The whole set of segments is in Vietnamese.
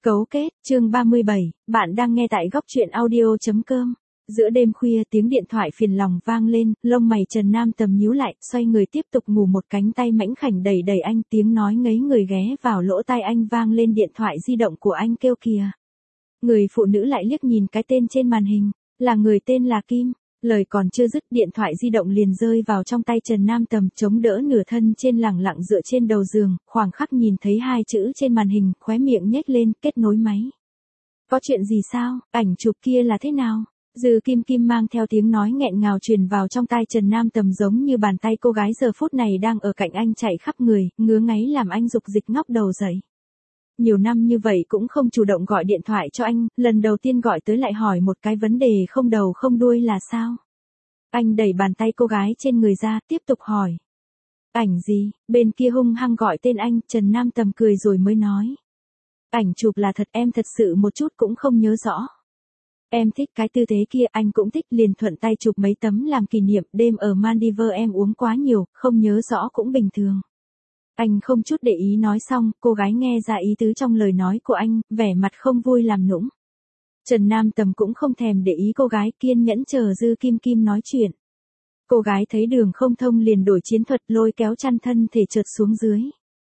Cấu kết, chương 37, bạn đang nghe tại góc truyện audio.com. Giữa đêm khuya tiếng điện thoại phiền lòng vang lên, lông mày Trần Nam Tầm nhíu lại, xoay người tiếp tục ngủ, một cánh tay mảnh khảnh đẩy đẩy anh, tiếng nói ngấy người ghé vào lỗ tai anh vang lên, điện thoại di động của anh kêu kìa. Người phụ nữ lại liếc nhìn cái tên trên màn hình, là người tên là Kim. Lời còn chưa dứt, điện thoại di động liền rơi vào trong tay Trần Nam Tầm, chống đỡ nửa thân trên, lẳng lặng dựa trên đầu giường, khoảng khắc nhìn thấy hai chữ trên màn hình, khóe miệng nhếch lên, kết nối máy. Có chuyện gì sao, ảnh chụp kia là thế nào? Dư Kim Kim mang theo tiếng nói nghẹn ngào truyền vào trong tai Trần Nam Tầm, giống như bàn tay cô gái giờ phút này đang ở cạnh anh chạy khắp người, ngứa ngáy làm anh dục dịch ngóc đầu dậy. Nhiều năm như vậy cũng không chủ động gọi điện thoại cho anh, lần đầu tiên gọi tới lại hỏi một cái vấn đề không đầu không đuôi là sao? Anh đẩy bàn tay cô gái trên người ra, tiếp tục hỏi. Ảnh gì? Bên kia hung hăng gọi tên anh, Trần Nam Tầm cười rồi mới nói. Ảnh chụp là thật, em thật sự một chút cũng không nhớ rõ. Em thích cái tư thế kia, anh cũng thích, liền thuận tay chụp mấy tấm làm kỷ niệm, đêm ở Maldives em uống quá nhiều, không nhớ rõ cũng bình thường. Anh không chút để ý nói xong, cô gái nghe ra ý tứ trong lời nói của anh, vẻ mặt không vui làm nũng. Trần Nam Tầm cũng không thèm để ý cô gái, kiên nhẫn chờ Dư Kim Kim nói chuyện. Cô gái thấy đường không thông liền đổi chiến thuật, lôi kéo chăn thân thể trượt xuống dưới.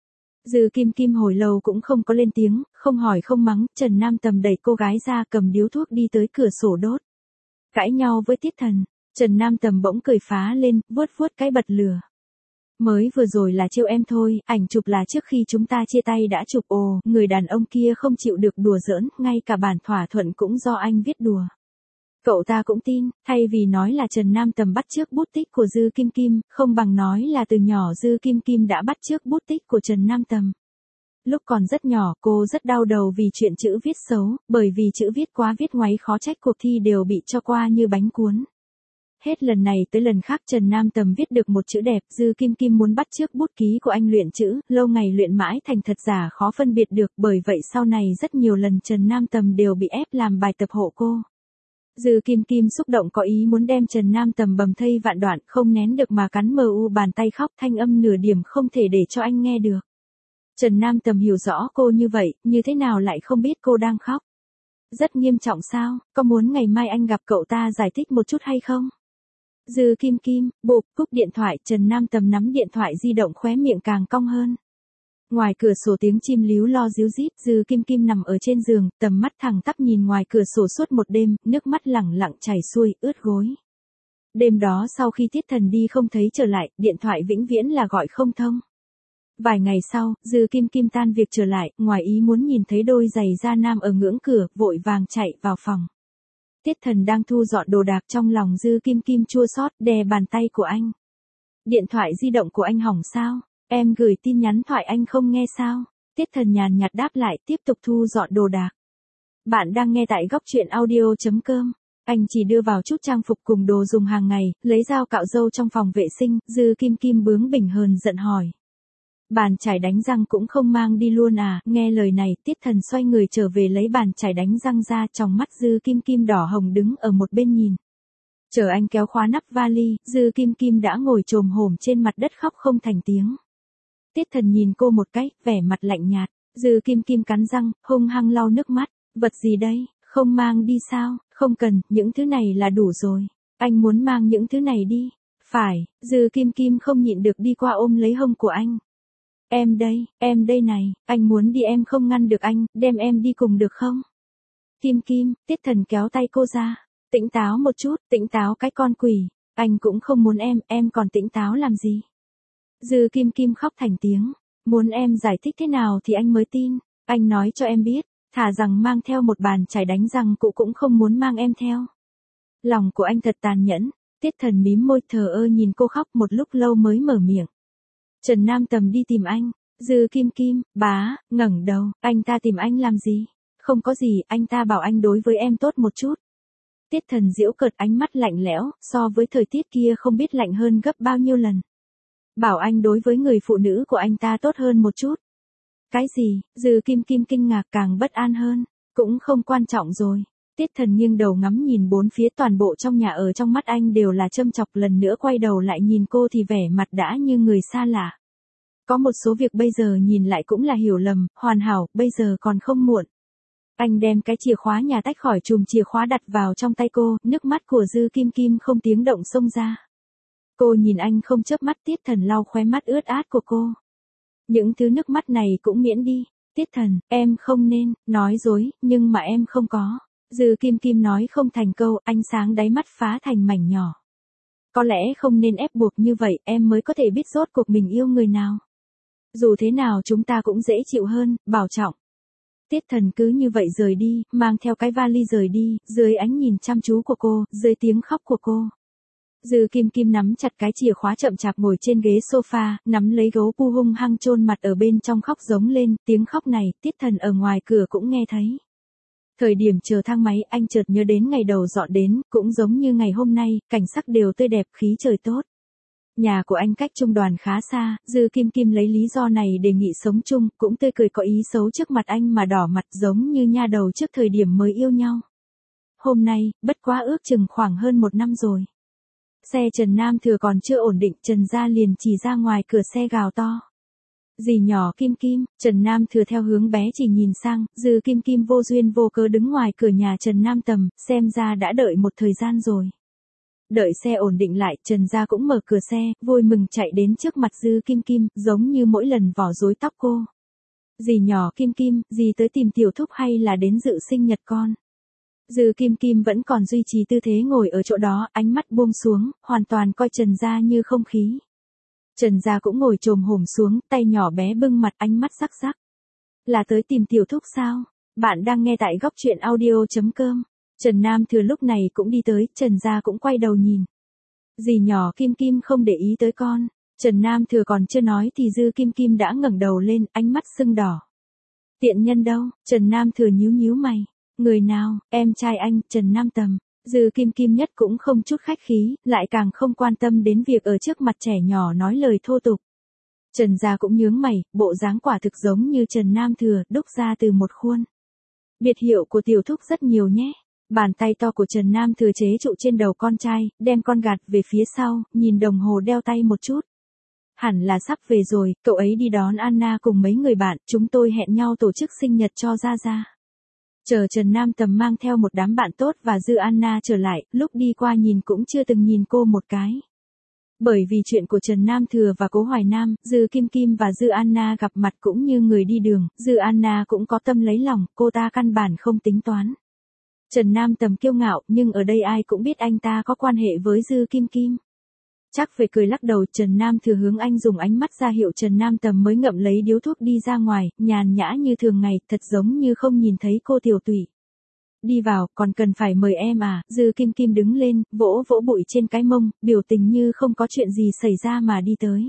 Dư Kim Kim hồi lâu cũng không có lên tiếng, không hỏi không mắng, Trần Nam Tầm đẩy cô gái ra, cầm điếu thuốc đi tới cửa sổ đốt. Cãi nhau với Tiết Thần, Trần Nam Tầm bỗng cười phá lên, vuốt vuốt cái bật lửa. Mới vừa rồi là trêu em thôi, ảnh chụp là trước khi chúng ta chia tay đã chụp. Ồ, người đàn ông kia không chịu được đùa giỡn, ngay cả bản thỏa thuận cũng do anh viết đùa. Cậu ta cũng tin, thay vì nói là Trần Nam Tầm bắt chước bút tích của Dư Kim Kim, không bằng nói là từ nhỏ Dư Kim Kim đã bắt chước bút tích của Trần Nam Tầm. Lúc còn rất nhỏ, cô rất đau đầu vì chuyện chữ viết xấu, bởi vì chữ viết quá viết ngoáy khó trách cuộc thi đều bị cho qua như bánh cuốn. Hết lần này tới lần khác Trần Nam Tầm viết được một chữ đẹp, Dư Kim Kim muốn bắt chước bút ký của anh luyện chữ, lâu ngày luyện mãi thành thật giả khó phân biệt được, bởi vậy sau này rất nhiều lần Trần Nam Tầm đều bị ép làm bài tập hộ cô. Dư Kim Kim xúc động có ý muốn đem Trần Nam Tầm bầm thây vạn đoạn, không nén được mà cắn bàn tay khóc, thanh âm nửa điểm không thể để cho anh nghe được. Trần Nam Tầm hiểu rõ cô như vậy, như thế nào lại không biết cô đang khóc. Rất nghiêm trọng sao, có muốn ngày mai anh gặp cậu ta giải thích một chút hay không? Dư Kim Kim, bụp, cúp điện thoại, Trần Nam Tầm nắm điện thoại di động, khóe miệng càng cong hơn. Ngoài cửa sổ tiếng chim líu lo ríu rít, Dư Kim Kim nằm ở trên giường, tầm mắt thẳng tắp nhìn ngoài cửa sổ suốt một đêm, nước mắt lẳng lặng chảy xuôi, ướt gối. Đêm đó sau khi Tiết Thần đi không thấy trở lại, điện thoại vĩnh viễn là gọi không thông. Vài ngày sau, Dư Kim Kim tan việc trở lại, ngoài ý muốn nhìn thấy đôi giày da nam ở ngưỡng cửa, vội vàng chạy vào phòng. Tiết Thần đang thu dọn đồ đạc, trong lòng Dư Kim Kim chua xót, đè bàn tay của anh. Điện thoại di động của anh hỏng sao? Em gửi tin nhắn thoại anh không nghe sao? Tiết Thần nhàn nhạt đáp lại, tiếp tục thu dọn đồ đạc. Bạn đang nghe tại góc truyện audio.com. Anh chỉ đưa vào chút trang phục cùng đồ dùng hàng ngày, lấy dao cạo râu trong phòng vệ sinh, Dư Kim Kim bướng bỉnh hờn giận hỏi. Bàn chải đánh răng cũng không mang đi luôn à? Nghe lời này, Tiết Thần xoay người trở về lấy bàn chải đánh răng ra, trong mắt Dư Kim Kim đỏ hồng đứng ở một bên nhìn. Chờ anh kéo khóa nắp vali, Dư Kim Kim đã ngồi chồm hổm trên mặt đất khóc không thành tiếng. Tiết Thần nhìn cô một cái, vẻ mặt lạnh nhạt. Dư Kim Kim cắn răng, hung hăng lau nước mắt. Vật gì đây, không mang đi sao? Không cần, những thứ này là đủ rồi. Anh muốn mang những thứ này đi. Phải, Dư Kim Kim không nhịn được đi qua ôm lấy hông của anh. Em đây này, anh muốn đi em không ngăn được anh, đem em đi cùng được không? Kim Kim, Tiết Thần kéo tay cô ra. Tỉnh táo một chút, tỉnh táo cái con quỷ. Anh cũng không muốn em còn tỉnh táo làm gì? Dư Kim Kim khóc thành tiếng. Muốn em giải thích thế nào thì anh mới tin. Anh nói cho em biết, thà rằng mang theo một bàn chải đánh răng cụ cũng không muốn mang em theo. Lòng của anh thật tàn nhẫn. Tiết Thần mím môi thờ ơ nhìn cô khóc một lúc lâu mới mở miệng. Trần Nam Tầm đi tìm anh. Dư Kim Kim, ngẩng đầu, anh ta tìm anh làm gì? Không có gì, anh ta bảo anh đối với em tốt một chút. Tiết Thần giễu cợt, ánh mắt lạnh lẽo, so với thời tiết kia không biết lạnh hơn gấp bao nhiêu lần. Bảo anh đối với người phụ nữ của anh ta tốt hơn một chút. Cái gì? Dư Kim Kim kinh ngạc càng bất an hơn. Cũng không quan trọng rồi. Tiết Thần nghiêng đầu ngắm nhìn bốn phía, toàn bộ trong nhà ở trong mắt anh đều là châm chọc, lần nữa quay đầu lại nhìn cô thì vẻ mặt đã như người xa lạ. Có một số việc bây giờ nhìn lại cũng là hiểu lầm, hoàn hảo, bây giờ còn không muộn. Anh đem cái chìa khóa nhà tách khỏi chùm chìa khóa đặt vào trong tay cô, nước mắt của Dư Kim Kim không tiếng động xông ra. Cô nhìn anh không chớp mắt, Tiết Thần lau khóe mắt ướt át của cô. Những thứ nước mắt này cũng miễn đi. Tiết Thần, em không nên nói dối, nhưng mà em không có. Dư Kim Kim nói không thành câu, ánh sáng đáy mắt phá thành mảnh nhỏ. Có lẽ không nên ép buộc như vậy, em mới có thể biết rốt cuộc mình yêu người nào. Dù thế nào chúng ta cũng dễ chịu hơn, bảo trọng. Tiết Thần cứ như vậy rời đi, mang theo cái vali rời đi, dưới ánh nhìn chăm chú của cô, dưới tiếng khóc của cô. Dư Kim Kim nắm chặt cái chìa khóa chậm chạp ngồi trên ghế sofa, nắm lấy gấu pu hung hăng chôn mặt ở bên trong khóc giống lên, tiếng khóc này, Tiết Thần ở ngoài cửa cũng nghe thấy. Thời điểm chờ thang máy, anh chợt nhớ đến ngày đầu dọn đến, cũng giống như ngày hôm nay, cảnh sắc đều tươi đẹp, khí trời tốt. Nhà của anh cách trung đoàn khá xa, Dư Kim Kim lấy lý do này đề nghị sống chung, cũng tươi cười có ý xấu trước mặt anh mà đỏ mặt giống như nha đầu trước thời điểm mới yêu nhau. Hôm nay, bất quá ước chừng khoảng hơn 1 năm rồi. Xe Trần Nam Thừa còn chưa ổn định, Trần Gia liền chỉ ra ngoài cửa xe gào to. Dì nhỏ Kim Kim, Trần Nam Thừa theo hướng bé chỉ nhìn sang, Dư Kim Kim vô duyên vô cớ đứng ngoài cửa nhà Trần Nam Tầm, xem ra đã đợi một thời gian rồi. Đợi xe ổn định lại, Trần Gia cũng mở cửa xe, vui mừng chạy đến trước mặt Dư Kim Kim, giống như mỗi lần vò rối tóc cô. Dì nhỏ Kim Kim, dì tới tìm tiểu thúc hay là đến dự sinh nhật con? Dư Kim Kim vẫn còn duy trì tư thế ngồi ở chỗ đó, ánh mắt buông xuống, hoàn toàn coi Trần Gia như không khí. Trần Gia cũng ngồi chồm hổm xuống, tay nhỏ bé bưng mặt, ánh mắt sắc sắc. Là tới tìm tiểu thúc sao? Bạn đang nghe tại góc truyện audio.com. Trần Nam Thừa lúc này cũng đi tới, Trần Gia cũng quay đầu nhìn. Dì nhỏ Kim Kim không để ý tới con. Trần Nam Thừa còn chưa nói thì Dư Kim Kim đã ngẩng đầu lên, ánh mắt sưng đỏ. Tiện nhân đâu? Trần Nam Thừa nhíu nhíu mày. Người nào? Em trai anh, Trần Nam Tầm. Dư Kim Kim nhất cũng không chút khách khí, lại càng không quan tâm đến việc ở trước mặt trẻ nhỏ nói lời thô tục. Trần Gia cũng nhướng mày, bộ dáng quả thực giống như Trần Nam Thừa, đúc ra từ một khuôn. Biệt hiệu của tiểu thúc rất nhiều nhé. Bàn tay to của Trần Nam Thừa chế trụ trên đầu con trai, đem con gạt về phía sau, nhìn đồng hồ đeo tay một chút. Hẳn là sắp về rồi, cậu ấy đi đón Anna cùng mấy người bạn, chúng tôi hẹn nhau tổ chức sinh nhật cho Gia Gia. Chờ Trần Nam Tầm mang theo một đám bạn tốt và Dư Anna trở lại, lúc đi qua nhìn cũng chưa từng nhìn cô một cái. Bởi vì chuyện của Trần Nam Thừa và Cố Hoài Nam, Dư Kim Kim và Dư Anna gặp mặt cũng như người đi đường, Dư Anna cũng có tâm lấy lòng, cô ta căn bản không tính toán. Trần Nam Tầm kiêu ngạo, nhưng ở đây ai cũng biết anh ta có quan hệ với Dư Kim Kim. Chắc về cười lắc đầu, Trần Nam Thừa hướng anh dùng ánh mắt ra hiệu Trần Nam Tầm mới ngậm lấy điếu thuốc đi ra ngoài, nhàn nhã như thường ngày, thật giống như không nhìn thấy cô tiểu tụy. Đi vào, còn cần phải mời em à? Dư Kim Kim đứng lên, vỗ vỗ bụi trên cái mông, biểu tình như không có chuyện gì xảy ra mà đi tới.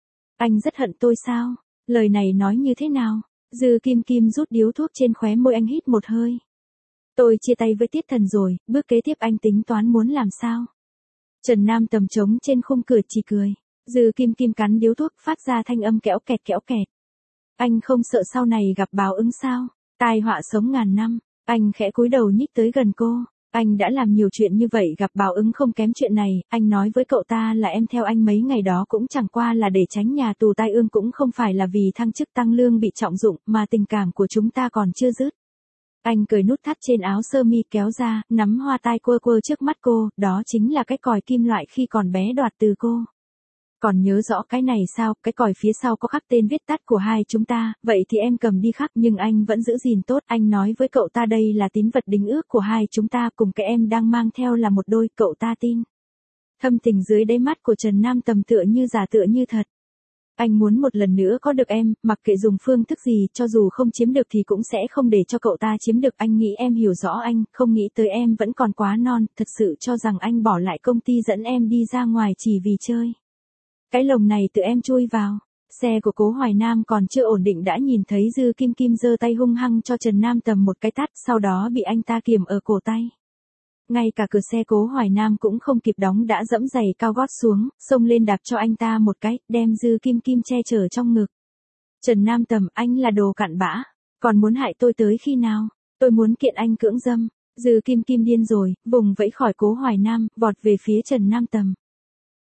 Anh rất hận tôi sao? Lời này nói như thế nào? Dư Kim Kim rút điếu thuốc trên khóe môi, anh hít một hơi. Tôi chia tay với Tiết Thần rồi, bước kế tiếp anh tính toán muốn làm sao? Trần Nam Tầm trống trên khung cửa chỉ cười. Dư Kim Kim cắn điếu thuốc, phát ra thanh âm kẽo kẹt kẽo kẹt. Anh không sợ sau này gặp báo ứng sao? Tai họa sống ngàn năm. Anh khẽ cúi đầu nhích tới gần cô. Anh đã làm nhiều chuyện như vậy, gặp báo ứng không kém chuyện này. Anh nói với cậu ta là em theo anh mấy ngày đó cũng chẳng qua là để tránh nhà tù tai ương, cũng không phải là vì thăng chức tăng lương bị trọng dụng, mà tình cảm của chúng ta còn chưa dứt. Anh cởi nút thắt trên áo sơ mi kéo ra, nắm hoa tai quơ quơ trước mắt cô, đó chính là cái còi kim loại khi còn bé đoạt từ cô. Còn nhớ rõ cái này sao? Cái còi phía sau có khắc tên viết tắt của hai chúng ta, vậy thì em cầm đi khắc, nhưng anh vẫn giữ gìn tốt. Anh nói với cậu ta đây là tín vật đính ước của hai chúng ta, cùng cái em đang mang theo là một đôi, cậu ta tin. Thâm tình dưới đáy mắt của Trần Nam Tầm tựa như giả tựa như thật. Anh muốn một lần nữa có được em, mặc kệ dùng phương thức gì, cho dù không chiếm được thì cũng sẽ không để cho cậu ta chiếm được. Anh nghĩ em hiểu rõ anh, không nghĩ tới em vẫn còn quá non, thật sự cho rằng anh bỏ lại công ty dẫn em đi ra ngoài chỉ vì chơi. Cái lồng này tự em chui vào. Xe của Cố Hoài Nam còn chưa ổn định đã nhìn thấy Dư Kim Kim giơ tay hung hăng cho Trần Nam Tầm một cái tát, sau đó bị anh ta kiềm ở cổ tay. Ngay cả cửa xe Cố Hoài Nam cũng không kịp đóng đã dẫm giày cao gót xuống, xông lên đạp cho anh ta một cái, đem Dư Kim Kim che chở trong ngực. Trần Nam Tầm, anh là đồ cặn bã, còn muốn hại tôi tới khi nào? Tôi muốn kiện anh cưỡng dâm. Dư Kim Kim điên rồi, vùng vẫy khỏi Cố Hoài Nam, vọt về phía Trần Nam Tầm.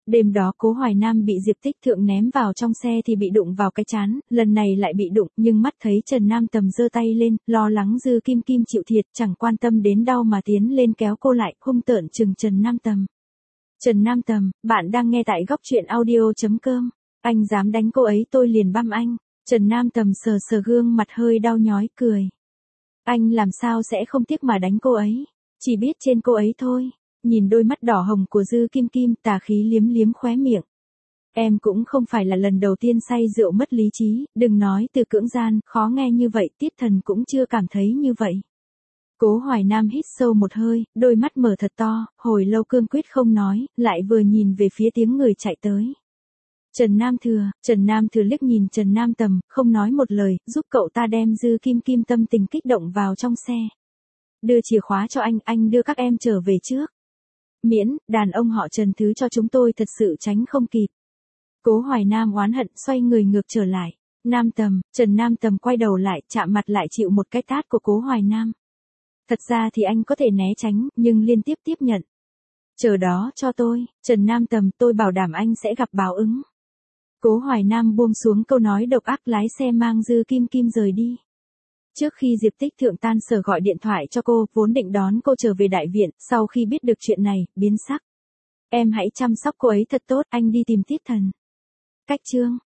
Đêm đó Cố Hoài Nam bị Diệp Tích Thượng ném vào trong xe thì bị đụng vào cái trán, lần này lại bị đụng, nhưng mắt thấy Trần Nam Tầm giơ tay lên, lo lắng Dư Kim Kim chịu thiệt, chẳng quan tâm đến đau mà tiến lên kéo cô lại, hung tợn trừng Trần Nam Tầm. Trần Nam Tầm, bạn đang nghe tại góc truyện audio.com. Anh dám đánh cô ấy tôi liền băm anh. Trần Nam Tầm sờ sờ gương mặt hơi đau nhói, cười. Anh làm sao sẽ không tiếc mà đánh cô ấy, chỉ biết trên cô ấy thôi. Nhìn đôi mắt đỏ hồng của Dư Kim Kim, tà khí liếm liếm khóe miệng. Em cũng không phải là lần đầu tiên say rượu mất lý trí, đừng nói từ cưỡng gian, khó nghe như vậy, Tiết Thần cũng chưa cảm thấy như vậy. Cố Hoài Nam hít sâu một hơi, đôi mắt mở thật to, hồi lâu cương quyết không nói, lại vừa nhìn về phía tiếng người chạy tới. Trần Nam Thừa liếc nhìn Trần Nam Tầm, không nói một lời, giúp cậu ta đem Dư Kim Kim tâm tình kích động vào trong xe. Đưa chìa khóa cho anh đưa các em trở về trước. Miễn, đàn ông họ Trần thứ cho chúng tôi thật sự tránh không kịp. Cố Hoài Nam oán hận xoay người ngược trở lại. Trần Nam Tầm quay đầu lại, chạm mặt lại chịu một cái tát của Cố Hoài Nam. Thật ra thì anh có thể né tránh, nhưng liên tiếp tiếp nhận. Chờ đó cho tôi, Trần Nam Tầm, tôi bảo đảm anh sẽ gặp báo ứng. Cố Hoài Nam buông xuống câu nói độc ác, lái xe mang Dư Kim Kim rời đi. Trước khi Diệp Tích Thượng tan sở gọi điện thoại cho cô, vốn định đón cô trở về đại viện, sau khi biết được chuyện này, biến sắc. Em hãy chăm sóc cô ấy thật tốt, anh đi tìm Tiết Thần. Cách chương